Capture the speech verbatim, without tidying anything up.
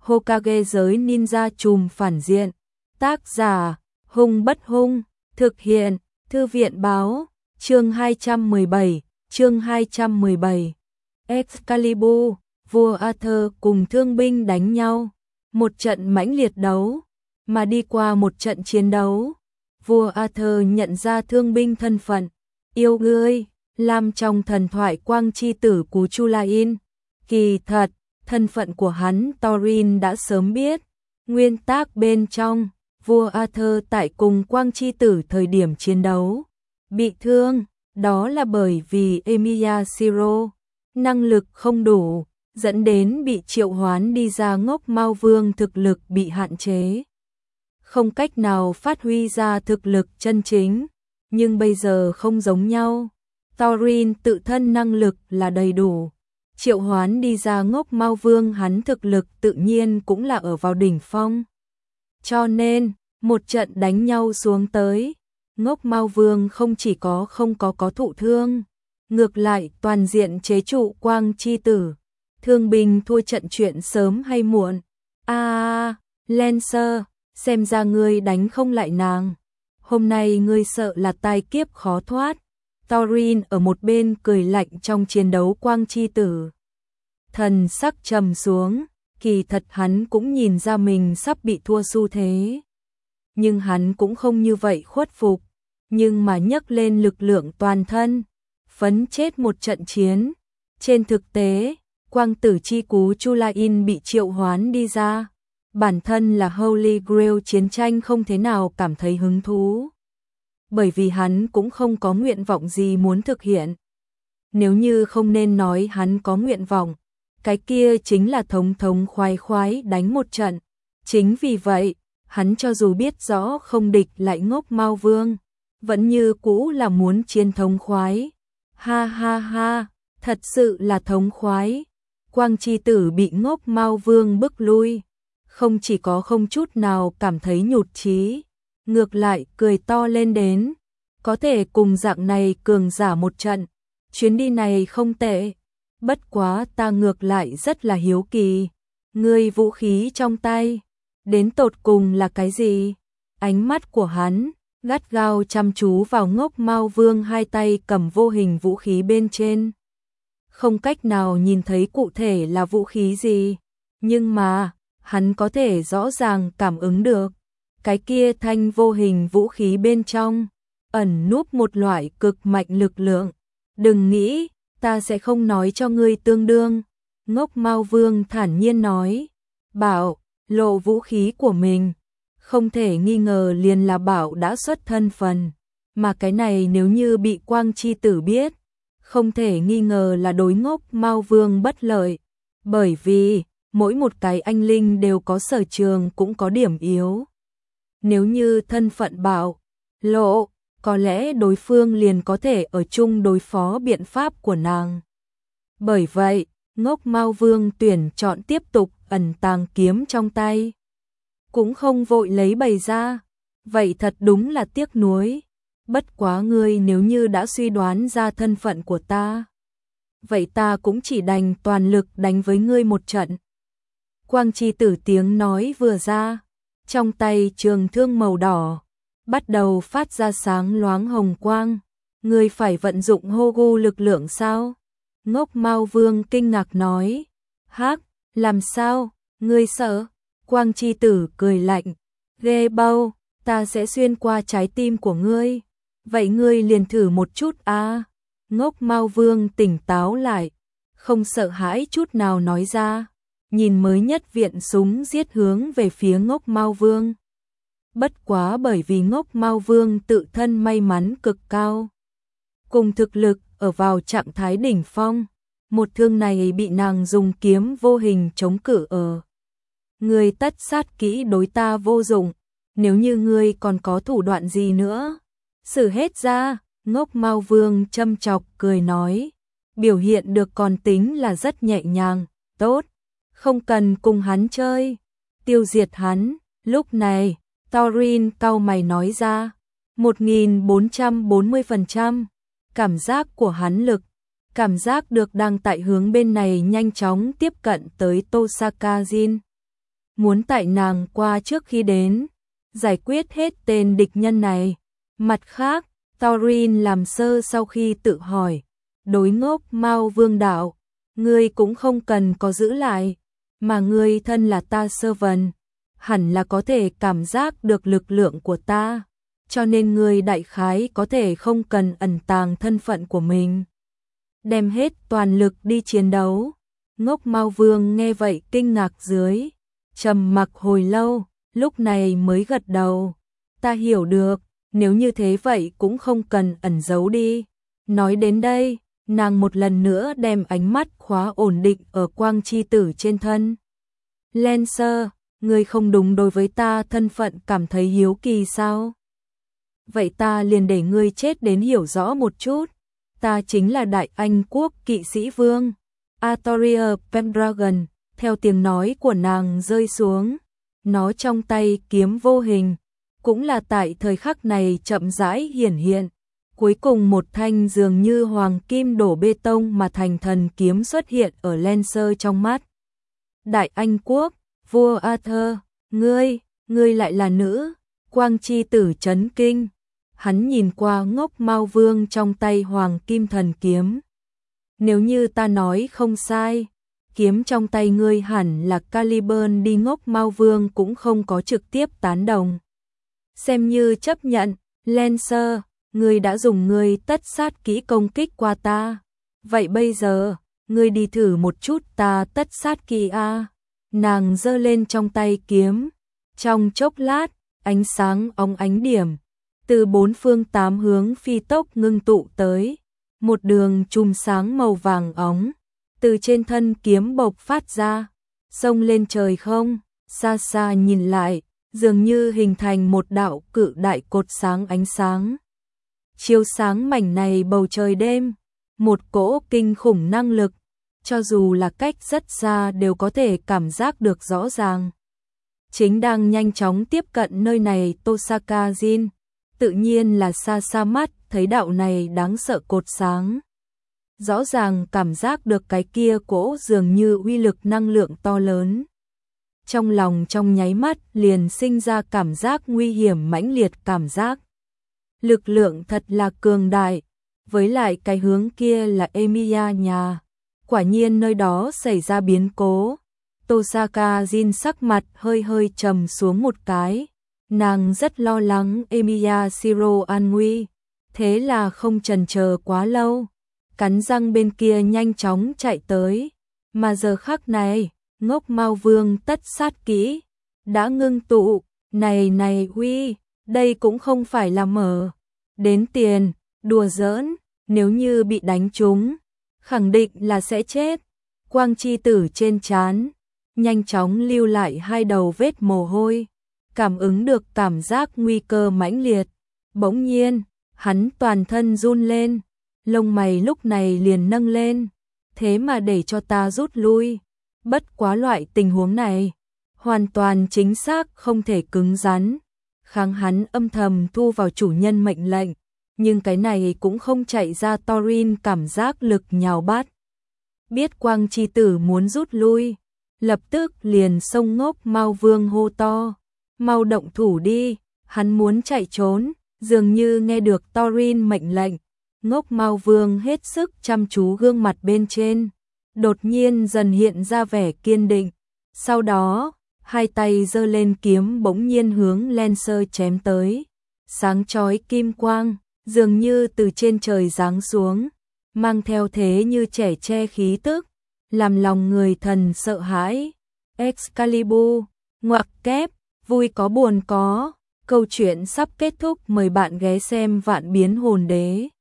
Hokage giới ninja trùm phản diện. Tác giả, Hung Bất Hung, thực hiện, Thư viện báo, chương hai trăm mười bảy, chương hai trăm mười bảy. Excalibur, vua Arthur cùng thương binh đánh nhau, một trận mãnh liệt đấu, mà đi qua một trận chiến đấu, vua Arthur nhận ra thương binh thân phận, yêu ngươi, làm trong thần thoại quang chi tử của Chulain. Kỳ thật, thân phận của hắn Thorin đã sớm biết, nguyên tác bên trong, vua Arthur tại cùng quang chi tử thời điểm chiến đấu, bị thương, đó là bởi vì Emilia Siro, năng lực không đủ, dẫn đến bị triệu hoán đi ra Ngốc Mao Vương thực lực bị hạn chế. Không cách nào phát huy ra thực lực chân chính, nhưng bây giờ không giống nhau. Thorin tự thân năng lực là đầy đủ, triệu hoán đi ra Ngốc Mao Vương hắn thực lực tự nhiên cũng là ở vào đỉnh phong. Cho nên, một trận đánh nhau xuống tới, Ngốc Mao Vương không chỉ có không có có thụ thương, ngược lại toàn diện chế trụ quang chi tử. Thương binh thua trận chuyện sớm hay muộn. A, à, Lancer, xem ra ngươi đánh không lại nàng. Hôm nay ngươi sợ là tai kiếp khó thoát. Thorin ở một bên cười lạnh trong chiến đấu quang chi tử. Thần sắc trầm xuống, kỳ thật hắn cũng nhìn ra mình sắp bị thua xu thế. Nhưng hắn cũng không như vậy khuất phục, nhưng mà nhấc lên lực lượng toàn thân, phấn chết một trận chiến. Trên thực tế, quang tử chi cú Chulain bị triệu hoán đi ra, bản thân là Holy Grail chiến tranh không thế nào cảm thấy hứng thú. Bởi vì hắn cũng không có nguyện vọng gì muốn thực hiện. Nếu như không nên nói hắn có nguyện vọng, cái kia chính là thống thống khoái khoái đánh một trận. Chính vì vậy, hắn cho dù biết rõ không địch lại Ngốc Mao Vương, vẫn như cũ là muốn chiến thống khoái. Ha ha ha, thật sự là thống khoái. Quang chi tử bị Ngốc Mao Vương bức lui, không chỉ có không chút nào cảm thấy nhụt chí, ngược lại cười to lên đến, có thể cùng dạng này cường giả một trận, chuyến đi này không tệ. Bất quá ta ngược lại rất là hiếu kỳ, ngươi vũ khí trong tay, đến tột cùng là cái gì? Ánh mắt của hắn gắt gao chăm chú vào Ngốc Mao Vương hai tay cầm vô hình vũ khí bên trên. Không cách nào nhìn thấy cụ thể là vũ khí gì, nhưng mà, hắn có thể rõ ràng cảm ứng được, cái kia thanh vô hình vũ khí bên trong, ẩn núp một loại cực mạnh lực lượng. Đừng nghĩ, ta sẽ không nói cho ngươi tương đương. Ngốc Mao Vương thản nhiên nói, bảo, lộ vũ khí của mình, không thể nghi ngờ liền là bảo đã xuất thân phần, mà cái này nếu như bị quang chi tử biết, không thể nghi ngờ là đối Ngốc Mao Vương bất lợi, bởi vì mỗi một cái anh linh đều có sở trường cũng có điểm yếu. Nếu như thân phận bảo lộ, có lẽ đối phương liền có thể ở chung đối phó biện pháp của nàng. Bởi vậy, Ngốc Mao Vương tuyển chọn tiếp tục ẩn tàng kiếm trong tay, cũng không vội lấy bày ra. Vậy thật đúng là tiếc nuối. Bất quá ngươi nếu như đã suy đoán ra thân phận của ta, vậy ta cũng chỉ đành toàn lực đánh với ngươi một trận. Quang chi tử tiếng nói vừa ra, trong tay trường thương màu đỏ bắt đầu phát ra sáng loáng hồng quang. Ngươi phải vận dụng hô gu lực lượng sao? Ngốc Mao Vương kinh ngạc nói. Hắc, làm sao? Ngươi sợ? Quang chi tử cười lạnh. Ghê bao, ta sẽ xuyên qua trái tim của ngươi. Vậy ngươi liền thử một chút à? Ngốc Mao Vương tỉnh táo lại, không sợ hãi chút nào nói ra, nhìn mới nhất viện súng giết hướng về phía Ngốc Mao Vương. Bất quá bởi vì Ngốc Mao Vương tự thân may mắn cực cao, cùng thực lực ở vào trạng thái đỉnh phong, một thương này bị nàng dùng kiếm vô hình chống cự ở. Ngươi tất sát kỹ đối ta vô dụng, nếu như ngươi còn có thủ đoạn gì nữa, sử hết ra. Ngốc Mao Vương châm chọc cười nói, biểu hiện được còn tính là rất nhẹ nhàng. Tốt, không cần cùng hắn chơi, tiêu diệt hắn. Lúc này, Thorin cau mày nói ra, một nghìn bốn trăm bốn mươi phần trăm, cảm giác của hắn lực, cảm giác được đang tại hướng bên này nhanh chóng tiếp cận tới Tosaka Jin. muốn tại nàng qua trước khi đến, giải quyết hết tên địch nhân này. Mặt khác, Thorin làm sơ sau khi tự hỏi, đối Ngốc Mao Vương đạo, ngươi cũng không cần có giữ lại, mà ngươi thân là ta servant, hẳn là có thể cảm giác được lực lượng của ta, cho nên ngươi đại khái có thể không cần ẩn tàng thân phận của mình, đem hết toàn lực đi chiến đấu. Ngốc Mao Vương nghe vậy kinh ngạc dưới, trầm mặc hồi lâu, lúc này mới gật đầu. Ta hiểu được, nếu như thế vậy cũng không cần ẩn giấu đi. Nói đến đây, nàng một lần nữa đem ánh mắt khóa ổn định ở Quang Chi Tử trên thân. Lancer, ngươi không đúng đối với ta thân phận cảm thấy hiếu kỳ sao? Vậy ta liền để ngươi chết đến hiểu rõ một chút. Ta chính là Đại Anh Quốc kỵ sĩ vương, Artoria Pendragon. Theo tiếng nói của nàng rơi xuống, nó trong tay kiếm vô hình, cũng là tại thời khắc này chậm rãi hiển hiện. Cuối cùng một thanh dường như hoàng kim đổ bê tông mà thành thần kiếm xuất hiện ở Lancer trong mắt. Đại Anh Quốc, vua Arthur, ngươi, ngươi lại là nữ. Quang Chi Tử chấn kinh, hắn nhìn qua Ngốc Mao Vương trong tay hoàng kim thần kiếm. Nếu như ta nói không sai, kiếm trong tay ngươi hẳn là Caliburn đi. Ngốc Mao Vương cũng không có trực tiếp tán đồng, xem như chấp nhận. Lancer, ngươi đã dùng ngươi tất sát kỹ công kích qua ta, vậy bây giờ, ngươi đi thử một chút ta tất sát kỹ a. Nàng giơ lên trong tay kiếm, trong chốc lát, ánh sáng óng ánh điểm từ bốn phương tám hướng phi tốc ngưng tụ tới, một đường chùm sáng màu vàng óng từ trên thân kiếm bộc phát ra, xông lên trời không. Xa xa nhìn lại, dường như hình thành một đạo cự đại cột sáng ánh sáng, chiếu sáng mảnh này bầu trời đêm. Một cỗ kinh khủng năng lực, cho dù là cách rất xa đều có thể cảm giác được rõ ràng. Chính đang nhanh chóng tiếp cận nơi này Tosaka Jin, tự nhiên là xa xa mắt thấy đạo này đáng sợ cột sáng. Rõ ràng cảm giác được cái kia cỗ dường như uy lực năng lượng to lớn. Trong lòng trong nháy mắt liền sinh ra cảm giác nguy hiểm mãnh liệt, cảm giác lực lượng thật là cường đại, với lại cái hướng kia là Emilia nhà. Quả nhiên nơi đó xảy ra biến cố. Tosaka Jin sắc mặt hơi hơi trầm xuống một cái, nàng rất lo lắng Emilia Shiro an nguy, thế là không chần chờ quá lâu, cắn răng bên kia nhanh chóng chạy tới. Mà giờ khắc này, Ngốc Mao Vương tất sát kỹ đã ngưng tụ. Này này huy, đây cũng không phải là mở đến tiền, đùa giỡn, nếu như bị đánh trúng, khẳng định là sẽ chết. Quang Chi Tử trên trán nhanh chóng lưu lại hai đầu vết mồ hôi, cảm ứng được cảm giác nguy cơ mãnh liệt. Bỗng nhiên, hắn toàn thân run lên, lông mày lúc này liền nâng lên. Thế mà để cho ta rút lui. Bất quá loại tình huống này, hoàn toàn chính xác không thể cứng rắn. Kháng hắn âm thầm thu vào chủ nhân mệnh lệnh, nhưng cái này cũng không chạy ra Thorin cảm giác lực nhào bắt. Biết Quang Chi Tử muốn rút lui, lập tức liền xông Ngốc Mao Vương hô to, mau động thủ đi. Hắn muốn chạy trốn, dường như nghe được Thorin mệnh lệnh. Ngốc Mao Vương hết sức chăm chú, gương mặt bên trên đột nhiên dần hiện ra vẻ kiên định. Sau đó, hai tay giơ lên kiếm bỗng nhiên hướng Lancer chém tới. Sáng chói kim quang, dường như từ trên trời giáng xuống, mang theo thế như trẻ tre khí tức, làm lòng người thần sợ hãi. Excalibur, ngoặc kép, vui có buồn có. Câu chuyện sắp kết thúc, mời bạn ghé xem Vạn Biến Hồn Đế.